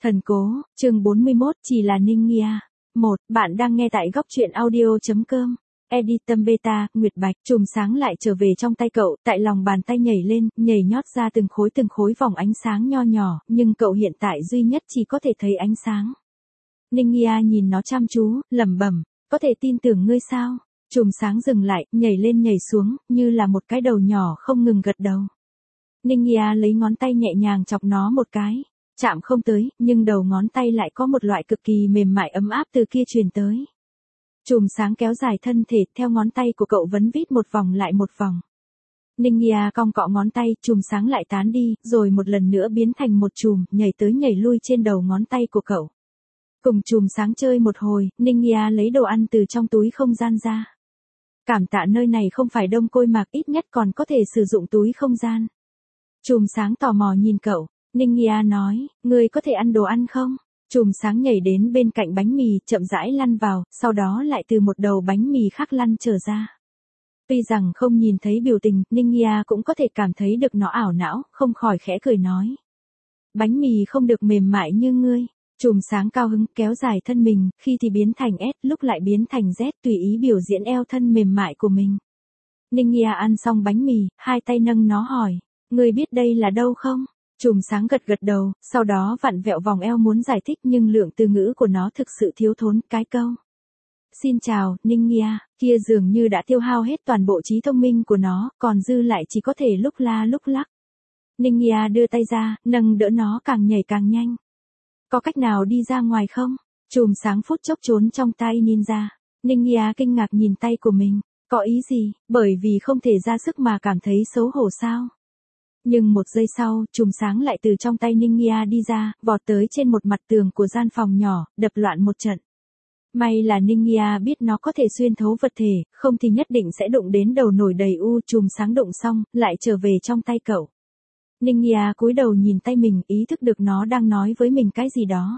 Thần cố, chương 41, chỉ là Ninh Nghia. Bạn đang nghe tại góc truyện audio.com. Editum Beta, Nguyệt Bạch, chùm sáng lại trở về trong tay cậu, tại lòng bàn tay nhảy lên, nhảy nhót ra từng khối vòng ánh sáng nho nhỏ, nhưng cậu hiện tại duy nhất chỉ có thể thấy ánh sáng. Ninh Nghia nhìn nó chăm chú, lẩm bẩm, có thể tin tưởng ngươi sao? Chùm sáng dừng lại, nhảy lên nhảy xuống, như là một cái đầu nhỏ không ngừng gật đầu. Ninh Nghia lấy ngón tay nhẹ nhàng chọc nó một cái. Chạm không tới, nhưng đầu ngón tay lại có một loại cực kỳ mềm mại ấm áp từ kia truyền tới. Chùm sáng kéo dài thân thể, theo ngón tay của cậu vấn vít một vòng lại một vòng. Ninh Nghia cong cọ ngón tay, chùm sáng lại tán đi, rồi một lần nữa biến thành một chùm, nhảy tới nhảy lui trên đầu ngón tay của cậu. Cùng chùm sáng chơi một hồi, Ninh Nghia lấy đồ ăn từ trong túi không gian ra. Cảm tạ nơi này không phải Đông Côi Mạc, ít nhất còn có thể sử dụng túi không gian. Chùm sáng tò mò nhìn cậu. Ninh Nghia nói, ngươi có thể ăn đồ ăn không? Chùm sáng nhảy đến bên cạnh bánh mì, chậm rãi lăn vào, sau đó lại từ một đầu bánh mì khác lăn trở ra. Tuy rằng không nhìn thấy biểu tình, Ninh Nghia cũng có thể cảm thấy được nó ảo não, không khỏi khẽ cười nói. Bánh mì không được mềm mại như ngươi. Chùm sáng cao hứng kéo dài thân mình, khi thì biến thành S, lúc lại biến thành Z, tùy ý biểu diễn eo thân mềm mại của mình. Ninh Nghia ăn xong bánh mì, hai tay nâng nó hỏi, ngươi biết đây là đâu không? Chùm sáng gật gật đầu, sau đó vặn vẹo vòng eo muốn giải thích nhưng lượng từ ngữ của nó thực sự thiếu thốn cái câu. Xin chào, Ninh Nghia, kia dường như đã tiêu hao hết toàn bộ trí thông minh của nó, còn dư lại chỉ có thể lúc la lúc lắc. Ninh Nghia đưa tay ra, nâng đỡ nó càng nhảy càng nhanh. Có cách nào đi ra ngoài không? Chùm sáng phút chốc trốn trong tay ninja. Ninh Nghia kinh ngạc nhìn tay của mình, có ý gì, bởi vì không thể ra sức mà cảm thấy xấu hổ sao? Nhưng một giây sau, chùm sáng lại từ trong tay Ninh Nghia đi ra, vọt tới trên một mặt tường của gian phòng nhỏ, đập loạn một trận. May là Ninh Nghia biết nó có thể xuyên thấu vật thể, không thì nhất định sẽ đụng đến đầu nổi đầy u. Chùm sáng đụng xong, lại trở về trong tay cậu. Ninh Nghia cúi đầu nhìn tay mình, ý thức được nó đang nói với mình cái gì đó.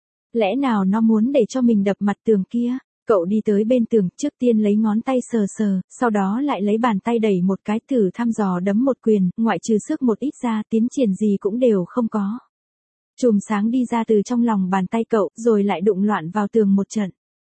Lẽ nào nó muốn để cho mình đập mặt tường kia? Cậu đi tới bên tường, trước tiên lấy ngón tay sờ sờ, sau đó lại lấy bàn tay đẩy một cái thử thăm dò đấm một quyền, ngoại trừ sức một ít ra, tiến triển gì cũng đều không có. Chùm sáng đi ra từ trong lòng bàn tay cậu, rồi lại đụng loạn vào tường một trận.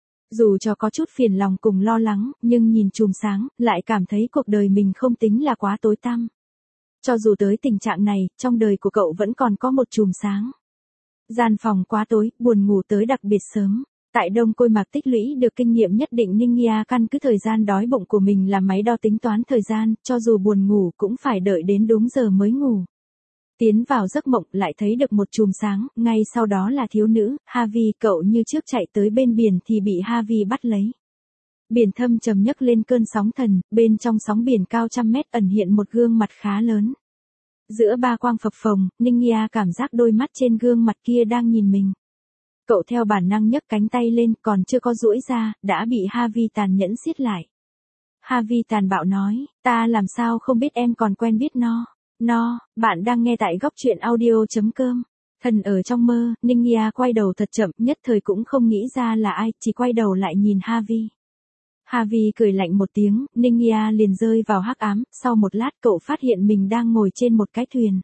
Dù cho có chút phiền lòng cùng lo lắng, nhưng nhìn chùm sáng, lại cảm thấy cuộc đời mình không tính là quá tối tăm. Cho dù tới tình trạng này, trong đời của cậu vẫn còn có một chùm sáng. Gian phòng quá tối, buồn ngủ tới đặc biệt sớm. Tại Đông Côi Mạc tích lũy được kinh nghiệm nhất định, Ninh Nghia căn cứ thời gian đói bụng của mình làm máy đo tính toán thời gian, cho dù buồn ngủ cũng phải đợi đến đúng giờ mới ngủ. Tiến vào giấc mộng lại thấy được một chùm sáng, ngay sau đó là thiếu nữ, Havi. Cậu như trước chạy tới bên biển thì bị Havi bắt lấy. Biển thâm trầm nhấc lên cơn sóng thần, bên trong sóng biển cao trăm mét ẩn hiện một gương mặt khá lớn. Giữa ba quang phập phồng, Ninh Nghia cảm giác đôi mắt trên gương mặt kia đang nhìn mình. Cậu theo bản năng nhấc cánh tay lên, còn chưa có duỗi ra, đã bị Havi tàn nhẫn siết lại. Havi tàn bạo nói, ta làm sao không biết em còn quen biết nó. Bạn đang nghe tại góc truyện audio.com. Thần ở trong mơ, Ninh Nghia quay đầu thật chậm, nhất thời cũng không nghĩ ra là ai, chỉ quay đầu lại nhìn Havi. Havi cười lạnh một tiếng, Ninh Nghia liền rơi vào hắc ám, sau một lát cậu phát hiện mình đang ngồi trên một cái thuyền.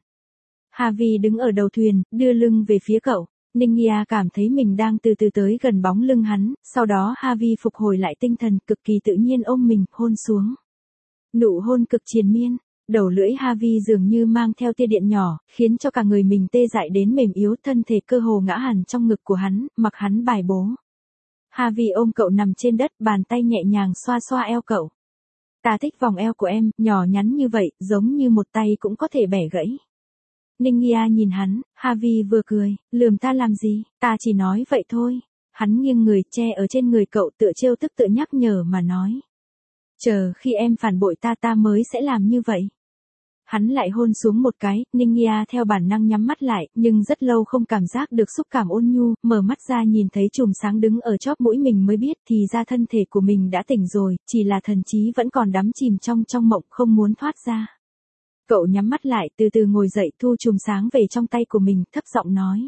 Havi đứng ở đầu thuyền, đưa lưng về phía cậu. Ninh Nghia cảm thấy mình đang từ từ tới gần bóng lưng hắn, sau đó Havi phục hồi lại tinh thần, cực kỳ tự nhiên ôm mình, hôn xuống. Nụ hôn cực triền miên, đầu lưỡi Havi dường như mang theo tia điện nhỏ, khiến cho cả người mình tê dại đến mềm yếu, thân thể cơ hồ ngã hẳn trong ngực của hắn, mặc hắn bài bố. Havi ôm cậu nằm trên đất, bàn tay nhẹ nhàng xoa xoa eo cậu. Ta thích vòng eo của em, nhỏ nhắn như vậy, giống như một tay cũng có thể bẻ gãy. Ninh Nghia nhìn hắn, Havi vừa cười, lườm ta làm gì, ta chỉ nói vậy thôi. Hắn nghiêng người che ở trên người cậu, tựa trêu tức tự nhắc nhở mà nói. Chờ khi em phản bội ta mới sẽ làm như vậy. Hắn lại hôn xuống một cái, Ninh Nghia theo bản năng nhắm mắt lại, nhưng rất lâu không cảm giác được xúc cảm ôn nhu, mở mắt ra nhìn thấy chùm sáng đứng ở chóp mũi mình mới biết thì ra thân thể của mình đã tỉnh rồi, chỉ là thần trí vẫn còn đắm chìm trong mộng không muốn thoát ra. Cậu nhắm mắt lại, từ từ ngồi dậy, thu chùm sáng về trong tay của mình, thấp giọng nói.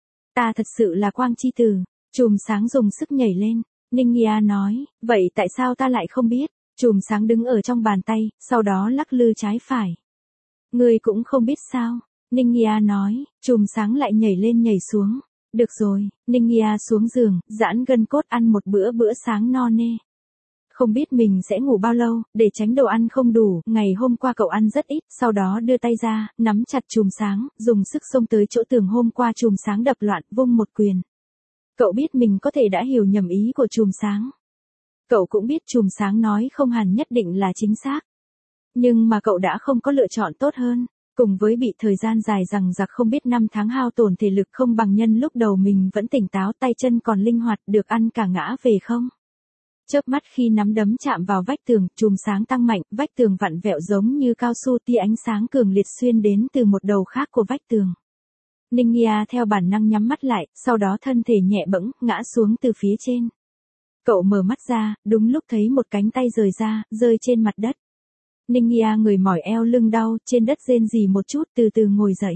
Ta thật sự là quang chi tử. Chùm sáng dùng sức nhảy lên. Ninh Nghia nói, vậy tại sao ta lại không biết? Chùm sáng đứng ở trong bàn tay, sau đó lắc lư trái phải. Ngươi cũng không biết sao? Ninh Nghia nói, chùm sáng lại nhảy lên nhảy xuống. Được rồi, Ningia xuống giường, giãn gân cốt ăn một bữa sáng no nê. Không biết mình sẽ ngủ bao lâu, để tránh đồ ăn không đủ, ngày hôm qua cậu ăn rất ít, sau đó đưa tay ra, nắm chặt chùm sáng, dùng sức xông tới chỗ tường hôm qua chùm sáng đập loạn, vung một quyền. Cậu biết mình có thể đã hiểu nhầm ý của chùm sáng. Cậu cũng biết chùm sáng nói không hẳn nhất định là chính xác. Nhưng mà cậu đã không có lựa chọn tốt hơn. Cùng với bị thời gian dài rằng giặc không biết năm tháng hao tổn thể lực không bằng nhân lúc đầu mình vẫn tỉnh táo tay chân còn linh hoạt được ăn cả ngã về không. Chớp mắt khi nắm đấm chạm vào vách tường, chùm sáng tăng mạnh, vách tường vặn vẹo giống như cao su tia ánh sáng cường liệt xuyên đến từ một đầu khác của vách tường. Ningia theo bản năng nhắm mắt lại, sau đó thân thể nhẹ bẫng, ngã xuống từ phía trên. Cậu mở mắt ra, đúng lúc thấy một cánh tay rời ra, rơi trên mặt đất. Ningia người mỏi eo lưng đau, trên đất rên rỉ một chút từ từ ngồi dậy.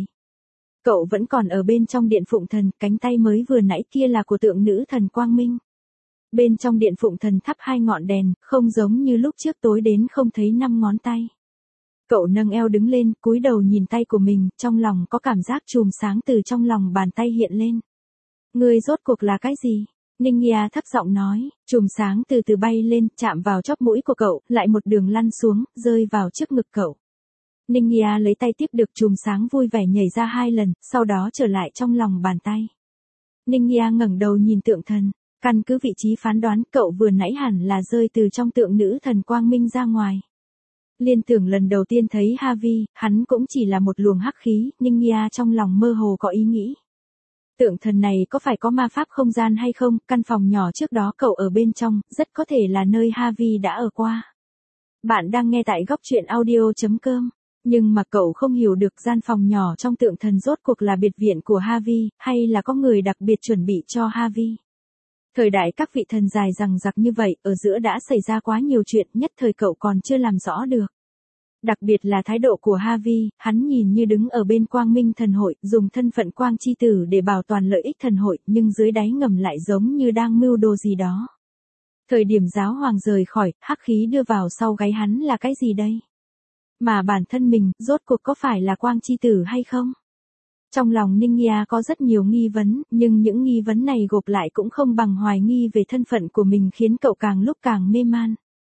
Cậu vẫn còn ở bên trong điện phụng thần, cánh tay mới vừa nãy kia là của tượng nữ thần Quang Minh. Bên trong điện phụng thần thắp 2 ngọn đèn, không giống như lúc trước tối đến không thấy 5 ngón tay. Cậu nâng eo đứng lên, cúi đầu nhìn tay của mình, trong lòng có cảm giác chùm sáng từ trong lòng bàn tay hiện lên. Ngươi rốt cuộc là cái gì? Ningia thấp giọng nói, chùm sáng từ từ bay lên, chạm vào chóp mũi của cậu, lại một đường lăn xuống, rơi vào trước ngực cậu. Ningia lấy tay tiếp được chùm sáng vui vẻ nhảy ra 2 lần, sau đó trở lại trong lòng bàn tay. Ningia ngẩng đầu nhìn tượng thần, căn cứ vị trí phán đoán cậu vừa nãy hẳn là rơi từ trong tượng nữ thần Quang Minh ra ngoài. Liên tưởng lần đầu tiên thấy Havi, hắn cũng chỉ là một luồng hắc khí, Ningia trong lòng mơ hồ có ý nghĩ. Tượng thần này có phải có ma pháp không gian hay không, căn phòng nhỏ trước đó cậu ở bên trong, rất có thể là nơi Havi đã ở qua. Bạn đang nghe tại góc truyện audio.com, nhưng mà cậu không hiểu được gian phòng nhỏ trong tượng thần rốt cuộc là biệt viện của Havi, hay là có người đặc biệt chuẩn bị cho Havi. Thời đại các vị thần dài rằng giặc như vậy, ở giữa đã xảy ra quá nhiều chuyện, nhất thời cậu còn chưa làm rõ được. Đặc biệt là thái độ của Havi, hắn nhìn như đứng ở bên Quang Minh thần hội, dùng thân phận Quang chi tử để bảo toàn lợi ích thần hội, nhưng dưới đáy ngầm lại giống như đang mưu đồ gì đó. Thời điểm giáo hoàng rời khỏi, hắc khí đưa vào sau gáy hắn là cái gì đây? Mà bản thân mình, rốt cuộc có phải là Quang chi tử hay không? Trong lòng Ningia có rất nhiều nghi vấn, nhưng những nghi vấn này gộp lại cũng không bằng hoài nghi về thân phận của mình khiến cậu càng lúc càng mê man.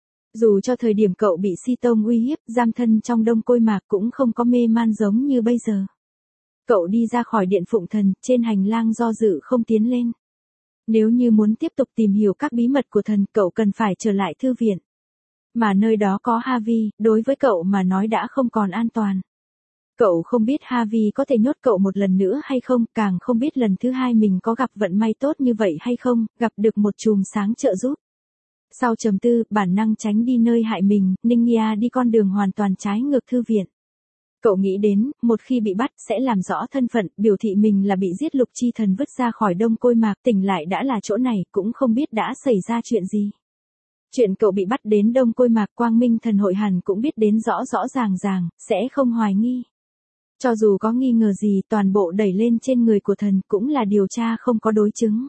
Dù cho thời điểm cậu bị Si Tông uy hiếp, giam thân trong đông côi mạc cũng không có mê man giống như bây giờ. Cậu đi ra khỏi điện phụng thần, trên hành lang do dự không tiến lên. Nếu như muốn tiếp tục tìm hiểu các bí mật của thần, cậu cần phải trở lại thư viện. Mà nơi đó có Havi, đối với cậu mà nói đã không còn an toàn. Cậu không biết Havi có thể nhốt cậu một lần nữa hay không, càng không biết lần thứ 2 mình có gặp vận may tốt như vậy hay không, gặp được một chùm sáng trợ giúp. Sau trầm tư, bản năng tránh đi nơi hại mình, Ningia đi con đường hoàn toàn trái ngược thư viện. Cậu nghĩ đến, một khi bị bắt, sẽ làm rõ thân phận, biểu thị mình là bị giết lục chi thần vứt ra khỏi đông côi mạc, tỉnh lại đã là chỗ này, cũng không biết đã xảy ra chuyện gì. Chuyện cậu bị bắt đến đông côi mạc Quang Minh thần hội hẳn cũng biết đến rõ rõ ràng, sẽ không hoài nghi. Cho dù có nghi ngờ gì, toàn bộ đẩy lên trên người của thần cũng là điều tra không có đối chứng.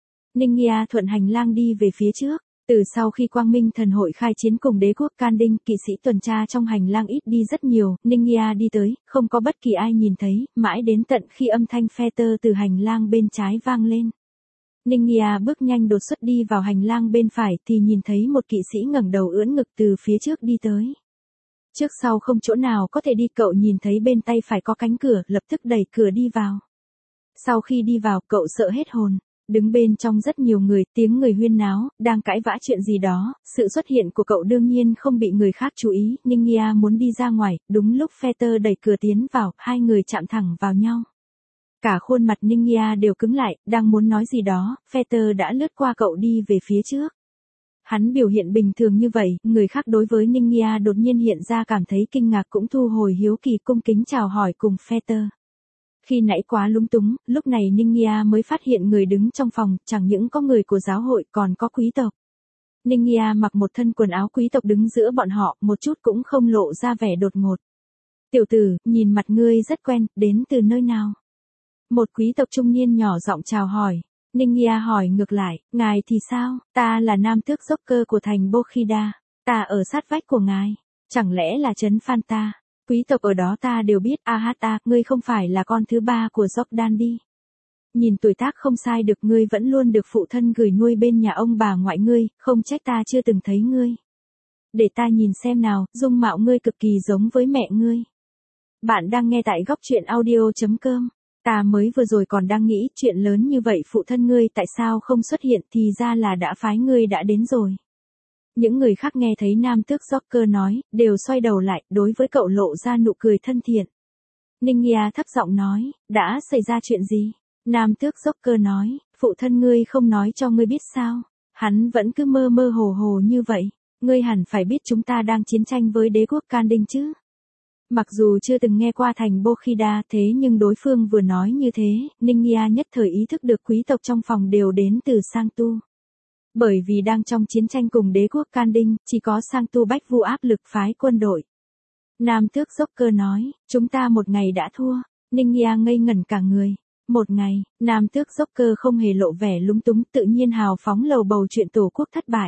Ningia thuận hành lang đi về phía trước. Từ sau khi Quang Minh thần hội khai chiến cùng đế quốc Can Đinh, kỵ sĩ tuần tra trong hành lang ít đi rất nhiều, Ningia đi tới, không có bất kỳ ai nhìn thấy, mãi đến tận khi âm thanh phe tơ từ hành lang bên trái vang lên. Ningia bước nhanh đột xuất đi vào hành lang bên phải thì nhìn thấy một kỵ sĩ ngẩng đầu ưỡn ngực từ phía trước đi tới. Trước sau không chỗ nào có thể đi, cậu nhìn thấy bên tay phải có cánh cửa, lập tức đẩy cửa đi vào. Sau khi đi vào, cậu sợ hết hồn. Đứng bên trong rất nhiều người, tiếng người huyên náo, đang cãi vã chuyện gì đó, sự xuất hiện của cậu đương nhiên không bị người khác chú ý, Ningia muốn đi ra ngoài, đúng lúc Fetter đẩy cửa tiến vào, 2 người chạm thẳng vào nhau. Cả khuôn mặt Ningia đều cứng lại, đang muốn nói gì đó, Fetter đã lướt qua cậu đi về phía trước. Hắn biểu hiện bình thường như vậy, người khác đối với Ningia đột nhiên hiện ra cảm thấy kinh ngạc cũng thu hồi hiếu kỳ cung kính chào hỏi cùng Fetter. Khi nãy quá lúng túng, lúc này Ningia mới phát hiện người đứng trong phòng, chẳng những có người của giáo hội còn có quý tộc. Ningia mặc một thân quần áo quý tộc đứng giữa bọn họ, một chút cũng không lộ ra vẻ đột ngột. Tiểu tử, nhìn mặt ngươi rất quen, đến từ nơi nào? Một quý tộc trung niên nhỏ giọng chào hỏi. Ningia hỏi ngược lại, ngài thì sao? Ta là nam tước dốc cơ của thành Bokhida. Ta ở sát vách của ngài. Chẳng lẽ là trấn Phanta? Quý tộc ở đó ta đều biết, Ahata, ngươi không phải là con thứ 3 của Jordan đi. nhìn tuổi tác không sai được, ngươi vẫn luôn được phụ thân gửi nuôi bên nhà ông bà ngoại ngươi, không trách ta chưa từng thấy ngươi. Để ta nhìn xem nào, dung mạo ngươi cực kỳ giống với mẹ ngươi. Bạn đang nghe tại góc truyện audio.com. Ta mới vừa rồi còn đang nghĩ chuyện lớn như vậy phụ thân ngươi tại sao không xuất hiện, thì ra là đã phái ngươi đã đến rồi. Những người khác nghe thấy nam tước Joker nói, đều xoay đầu lại, đối với cậu lộ ra nụ cười thân thiện. Ninh Nghia thấp giọng nói, đã xảy ra chuyện gì? Nam tước Joker nói, phụ thân ngươi không nói cho ngươi biết sao? Hắn vẫn cứ mơ mơ hồ hồ như vậy. Ngươi hẳn phải biết chúng ta đang chiến tranh với đế quốc Kandinh chứ? Mặc dù chưa từng nghe qua thành Bokhida thế nhưng đối phương vừa nói như thế, Ninh Nghia nhất thời ý thức được quý tộc trong phòng đều đến từ Sang Tu. Bởi vì đang trong chiến tranh cùng đế quốc Kandinh, chỉ có Sang Tu Bách Vu áp lực phái quân đội. Nam tước Joker nói, chúng ta một ngày đã thua. Ninh Nghia ngây ngẩn cả người. Một ngày, nam tước Joker không hề lộ vẻ lúng túng, tự nhiên hào phóng lầu bầu chuyện tổ quốc thất bại.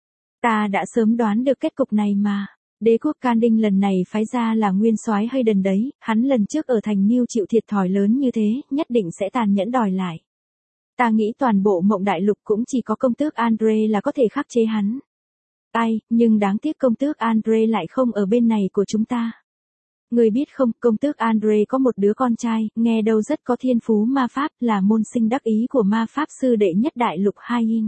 Ta đã sớm đoán được kết cục này mà. Đế quốc Kandinh lần này phái ra là nguyên soái Hayden đấy, hắn lần trước ở thành Niu chịu thiệt thòi lớn như thế, nhất định sẽ tàn nhẫn đòi lại. Ta nghĩ toàn bộ Mộng Đại Lục cũng chỉ có công tước Andre là có thể khắc chế hắn. Ai, nhưng đáng tiếc công tước Andre lại không ở bên này của chúng ta. Người biết không, công tước Andre có một đứa con trai, nghe đâu rất có thiên phú ma pháp, là môn sinh đắc ý của ma pháp sư đệ nhất đại lục Hayin.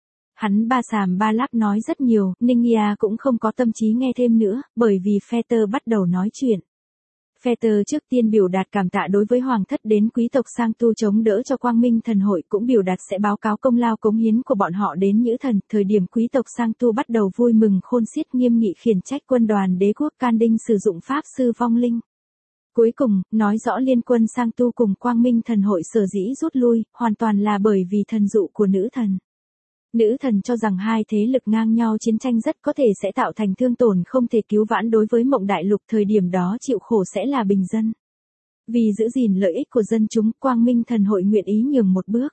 Hắn ba xàm ba láp nói rất nhiều, Ninh Nghia cũng không có tâm trí nghe thêm nữa, bởi vì Fetter bắt đầu nói chuyện. Fetter trước tiên biểu đạt cảm tạ đối với hoàng thất đến quý tộc Sang Tu chống đỡ cho Quang Minh Thần Hội, cũng biểu đạt sẽ báo cáo công lao cống hiến của bọn họ đến Nhữ Thần. Thời điểm quý tộc Sang Tu bắt đầu vui mừng khôn xiết, nghiêm nghị khiển trách quân đoàn đế quốc Kandinh sử dụng pháp sư vong linh. Cuối cùng, nói rõ liên quân Sang Tu cùng Quang Minh Thần Hội sở dĩ rút lui, hoàn toàn là bởi vì thần dụ của nữ thần. Nữ thần cho rằng hai thế lực ngang nhau chiến tranh rất có thể sẽ tạo thành thương tổn không thể cứu vãn đối với Mộng Đại Lục, thời điểm đó chịu khổ sẽ là bình dân. Vì giữ gìn lợi ích của dân chúng, Quang Minh Thần Hội nguyện ý nhường một bước.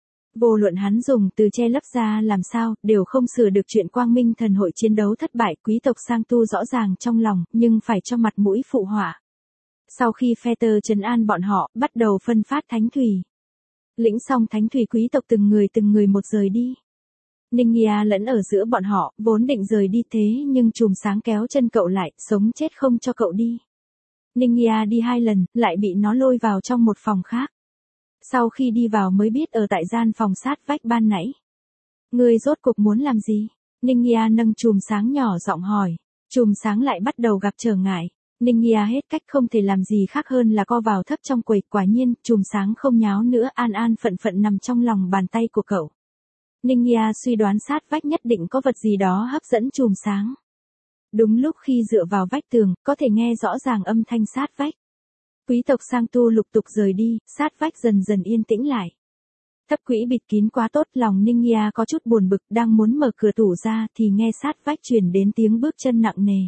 Vô luận hắn dùng từ che lấp ra làm sao, đều không sửa được chuyện Quang Minh Thần Hội chiến đấu thất bại. Quý tộc Sang Tu rõ ràng trong lòng, nhưng phải cho mặt mũi phụ họa. Sau khi Fetter trấn an bọn họ, bắt đầu phân phát thánh thủy. Lĩnh xong thánh thủy, quý tộc từng người một rời đi. Ninh Nghia lẫn ở giữa bọn họ, vốn định rời đi thế nhưng chùm sáng kéo chân cậu lại, sống chết không cho cậu đi. Ninh Nghia đi 2 lần, lại bị nó lôi vào trong một phòng khác. Sau khi đi vào mới biết ở tại gian phòng sát vách ban nãy. Ngươi rốt cuộc muốn làm gì? Ninh Nghia nâng chùm sáng nhỏ giọng hỏi. Chùm sáng lại bắt đầu gặp trở ngại. Ninh Nghia hết cách không thể làm gì khác hơn là co vào thấp trong quầy, quả nhiên, chùm sáng không nháo nữa, an an phận phận nằm trong lòng bàn tay của cậu. Ninh Nghia suy đoán sát vách nhất định có vật gì đó hấp dẫn chùm sáng. Đúng lúc khi dựa vào vách tường, có thể nghe rõ ràng âm thanh sát vách. Quý tộc Sang Tu lục tục rời đi, sát vách dần dần yên tĩnh lại. Thấp quỹ bịt kín quá tốt, lòng Ninh Nghia có chút buồn bực, đang muốn mở cửa tủ ra thì nghe sát vách truyền đến tiếng bước chân nặng nề.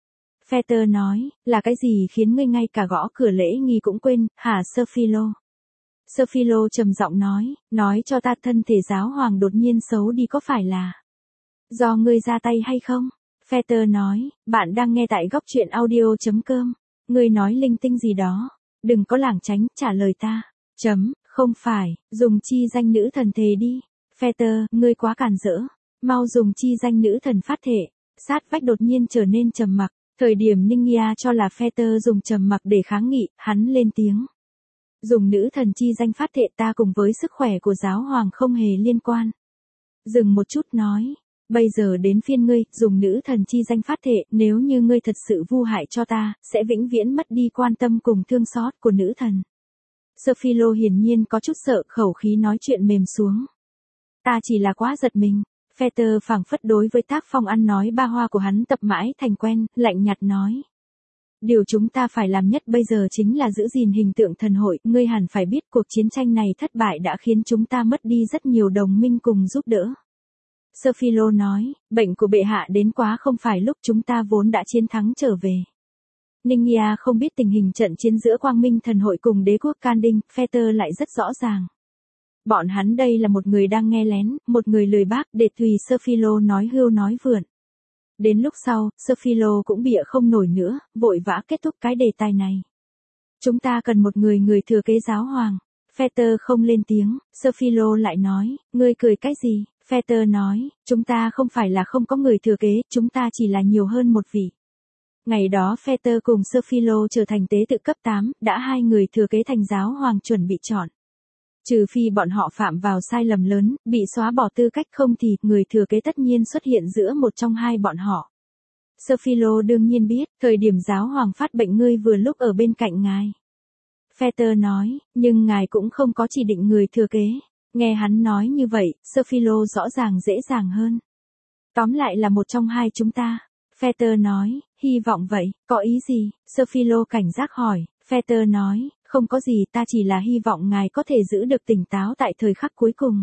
Fetter nói, là cái gì khiến ngươi ngay cả gõ cửa lễ nghi cũng quên, hả Sophilo? Sophilo trầm giọng nói cho ta, thân thể giáo hoàng đột nhiên xấu đi có phải là do ngươi ra tay hay không? Fetter nói, bạn đang nghe tại góc truyện audio.com. Ngươi nói linh tinh gì đó? Đừng có lảng tránh, trả lời ta. Không phải, dùng chi danh nữ thần thề đi. Fetter, ngươi quá cản rỡ. Mau dùng chi danh nữ thần phát thệ. Sát vách đột nhiên trở nên trầm mặc. Thời điểm Ninh Nghia cho là Fetter dùng trầm mặc để kháng nghị, hắn lên tiếng. Dùng nữ thần chi danh phát thệ, ta cùng với sức khỏe của giáo hoàng không hề liên quan. Dừng một chút nói, bây giờ đến phiên ngươi, dùng nữ thần chi danh phát thệ, nếu như ngươi thật sự vu hại cho ta, sẽ vĩnh viễn mất đi quan tâm cùng thương xót của nữ thần. Sophilo hiển nhiên có chút sợ, khẩu khí nói chuyện mềm xuống. Ta chỉ là quá giật mình. Fetter phảng phất đối với tác phong ăn nói ba hoa của hắn tập mãi thành quen, lạnh nhạt nói. Điều chúng ta phải làm nhất bây giờ chính là giữ gìn hình tượng thần hội, ngươi hẳn phải biết cuộc chiến tranh này thất bại đã khiến chúng ta mất đi rất nhiều đồng minh cùng giúp đỡ. Sophilo nói, bệnh của bệ hạ đến quá, không phải lúc chúng ta vốn đã chiến thắng trở về. Ninh Nghia không biết tình hình trận chiến giữa Quang Minh Thần Hội cùng đế quốc Kandinh, Fetter lại rất rõ ràng. Bọn hắn đây là một người đang nghe lén, một người lười bác, để tùy Sophilo nói hưu nói vượn. Đến lúc sau, Sophilo cũng bịa không nổi nữa, vội vã kết thúc cái đề tài này. Chúng ta cần một người thừa kế giáo hoàng. Peter không lên tiếng, Sophilo lại nói, ngươi cười cái gì? Peter nói, chúng ta không phải là không có người thừa kế, chúng ta chỉ là nhiều hơn một vị. Ngày đó Peter cùng Sophilo trở thành tế tự cấp 8, đã hai người thừa kế thành giáo hoàng chuẩn bị chọn. Trừ phi bọn họ phạm vào sai lầm lớn, bị xóa bỏ tư cách, không thì người thừa kế tất nhiên xuất hiện giữa một trong hai bọn họ. Sophilo đương nhiên biết, thời điểm giáo hoàng phát bệnh ngươi vừa lúc ở bên cạnh ngài. Peter nói, nhưng ngài cũng không có chỉ định người thừa kế. Nghe hắn nói như vậy, Sophilo rõ ràng dễ dàng hơn. Tóm lại là một trong hai chúng ta. Peter nói, hy vọng vậy, có ý gì? Sophilo cảnh giác hỏi. Peter nói, không có gì, ta chỉ là hy vọng ngài có thể giữ được tỉnh táo tại thời khắc cuối cùng.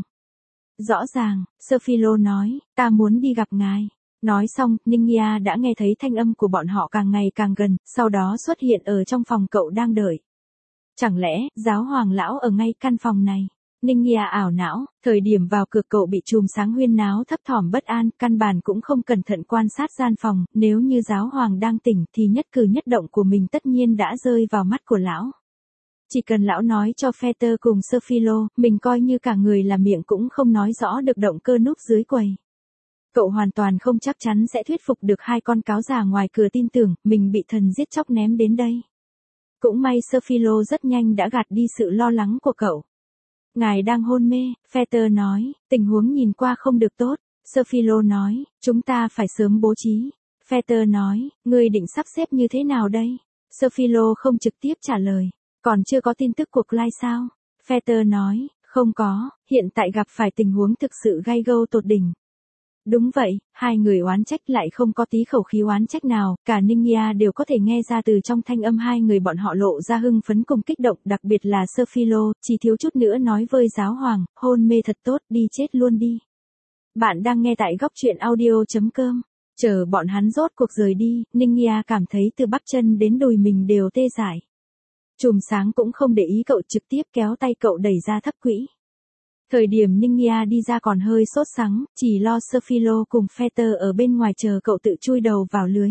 Rõ ràng, Sophilo nói, ta muốn đi gặp ngài. Nói xong, Ningia đã nghe thấy thanh âm của bọn họ càng ngày càng gần, sau đó xuất hiện ở trong phòng cậu đang đợi. Chẳng lẽ, giáo hoàng lão ở ngay căn phòng này? Ningia ảo não, thời điểm vào cửa cậu bị chùm sáng huyên náo thấp thỏm bất an, căn bản cũng không cẩn thận quan sát gian phòng, nếu như giáo hoàng đang tỉnh thì nhất cử nhất động của mình tất nhiên đã rơi vào mắt của lão. Chỉ cần lão nói cho Peter cùng Sophilo, mình coi như cả người là miệng cũng không nói rõ được động cơ núp dưới quầy. Cậu hoàn toàn không chắc chắn sẽ thuyết phục được hai con cáo già ngoài cửa tin tưởng, mình bị thần giết chóc ném đến đây. Cũng may Sophilo rất nhanh đã gạt đi sự lo lắng của cậu. Ngài đang hôn mê, Peter nói, tình huống nhìn qua không được tốt. Sophilo nói, chúng ta phải sớm bố trí. Peter nói, ngươi định sắp xếp như thế nào đây? Sophilo không trực tiếp trả lời. Còn chưa có tin tức của Clyde sao? Peter nói, không có, hiện tại gặp phải tình huống thực sự gay go tột đỉnh. Đúng vậy, hai người oán trách lại không có tí khẩu khí oán trách nào, cả Ningia đều có thể nghe ra từ trong thanh âm hai người bọn họ lộ ra hưng phấn cùng kích động, đặc biệt là Sophilo, chỉ thiếu chút nữa nói với giáo hoàng, hôn mê thật tốt, đi chết luôn đi. Bạn đang nghe tại góc truyện audio.com, chờ bọn hắn rốt cuộc rời đi, Ningia cảm thấy từ bắp chân đến đùi mình đều tê dại. Chùm sáng cũng không để ý cậu, trực tiếp kéo tay cậu đẩy ra thấp quỹ. Thời điểm Ningia đi ra còn hơi sốt sắng, chỉ lo Sophilo cùng Peter ở bên ngoài chờ cậu tự chui đầu vào lưới.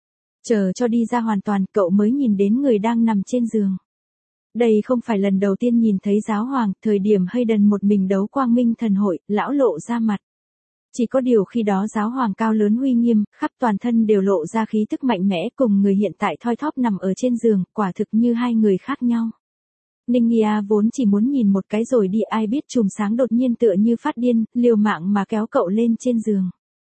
Chờ cho đi ra hoàn toàn, cậu mới nhìn đến người đang nằm trên giường. Đây không phải lần đầu tiên nhìn thấy giáo hoàng, thời điểm Hayden một mình đấu quang minh thần hội, lão lộ ra mặt. Chỉ có điều khi đó giáo hoàng cao lớn uy nghiêm, khắp toàn thân đều lộ ra khí tức mạnh mẽ, cùng người hiện tại thoi thóp nằm ở trên giường, quả thực như hai người khác nhau. Ningia vốn chỉ muốn nhìn một cái rồi đi, ai biết chùm sáng đột nhiên tựa như phát điên, liều mạng mà kéo cậu lên trên giường.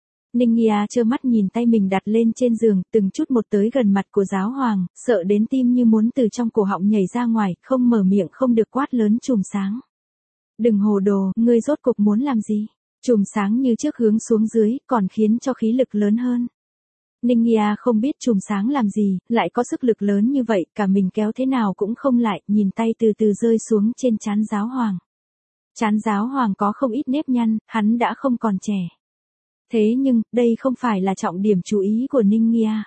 Ningia trơ mắt nhìn tay mình đặt lên trên giường, từng chút một tới gần mặt của giáo hoàng, sợ đến tim như muốn từ trong cổ họng nhảy ra ngoài, không mở miệng không được quát lớn chùm sáng. Đừng hồ đồ, ngươi rốt cục muốn làm gì? Chùm sáng như trước hướng xuống dưới, còn khiến cho khí lực lớn hơn. Ningia không biết chùm sáng làm gì, lại có sức lực lớn như vậy, cả mình kéo thế nào cũng không lại, nhìn tay từ từ rơi xuống trên trán giáo hoàng. Trán giáo hoàng có không ít nếp nhăn, hắn đã không còn trẻ. Thế nhưng, đây không phải là trọng điểm chú ý của Ningia.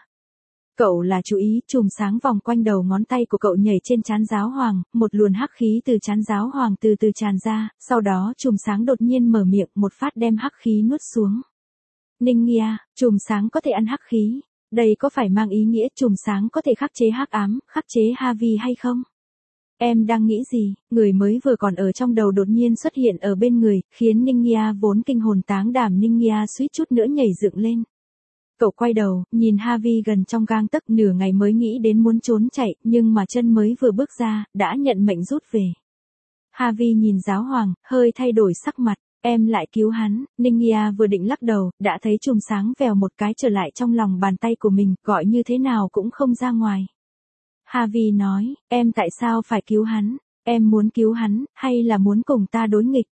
Cậu là chú ý, chùm sáng vòng quanh đầu ngón tay của cậu nhảy trên trán giáo hoàng, một luồn hắc khí từ trán giáo hoàng từ từ tràn ra, sau đó chùm sáng đột nhiên mở miệng một phát đem hắc khí nuốt xuống. Ningia, chùm sáng có thể ăn hắc khí. Đây có phải mang ý nghĩa chùm sáng có thể khắc chế hắc ám, khắc chế Harvey hay không? Em đang nghĩ gì? Người mới vừa còn ở trong đầu đột nhiên xuất hiện ở bên người, khiến Ningia vốn kinh hồn táng đảm Ningia suýt chút nữa nhảy dựng lên. Cậu quay đầu, nhìn Harvey gần trong gang tấc, nửa ngày mới nghĩ đến muốn trốn chạy, nhưng mà chân mới vừa bước ra, đã nhận mệnh rút về. Harvey nhìn giáo hoàng, hơi thay đổi sắc mặt. Em lại cứu hắn. Ningia vừa định lắc đầu, đã thấy chùm sáng vèo một cái trở lại trong lòng bàn tay của mình, gọi như thế nào cũng không ra ngoài. Harvey nói, em tại sao phải cứu hắn? Em muốn cứu hắn, hay là muốn cùng ta đối nghịch?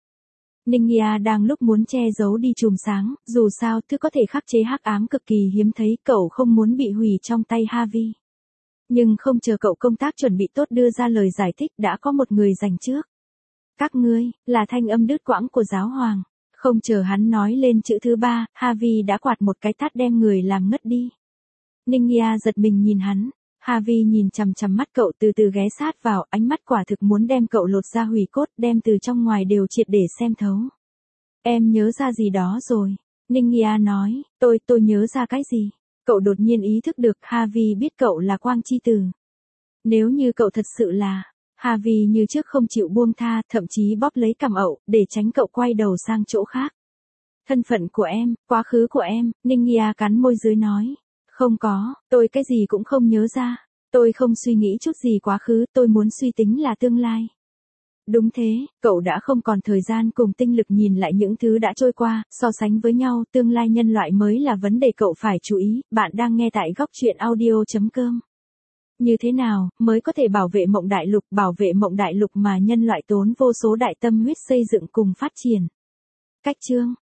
Ningia đang lúc muốn che giấu đi chùm sáng, dù sao thứ có thể khắc chế hắc ám cực kỳ hiếm thấy, cậu không muốn bị hủy trong tay Harvey. Nhưng không chờ cậu công tác chuẩn bị tốt đưa ra lời giải thích, đã có một người giành trước. Các ngươi, là thanh âm đứt quãng của giáo hoàng. Không chờ hắn nói lên chữ thứ ba, Harvey đã quạt một cái tát đem người làm ngất đi. Ningia giật mình nhìn hắn. Harvey nhìn chằm chằm mắt cậu, từ từ ghé sát vào, ánh mắt quả thực muốn đem cậu lột ra hủy cốt, đem từ trong ngoài đều triệt để xem thấu. Em nhớ ra gì đó rồi. Ningia nói, tôi nhớ ra cái gì? Cậu đột nhiên ý thức được Harvey biết cậu là Quang Chi Tử. Nếu như cậu thật sự là... Harvey như trước không chịu buông tha, thậm chí bóp lấy cằm ậu, để tránh cậu quay đầu sang chỗ khác. Thân phận của em, quá khứ của em, Ninh Nghia cắn môi dưới nói. Không có, tôi cái gì cũng không nhớ ra. Tôi không suy nghĩ chút gì quá khứ, tôi muốn suy tính là tương lai. Đúng thế, cậu đã không còn thời gian cùng tinh lực nhìn lại những thứ đã trôi qua, so sánh với nhau, tương lai nhân loại mới là vấn đề cậu phải chú ý. Bạn đang nghe tại góc truyện audio.com. Như thế nào mới có thể bảo vệ mộng đại lục mà nhân loại tốn vô số đại tâm huyết xây dựng cùng phát triển? Cách chương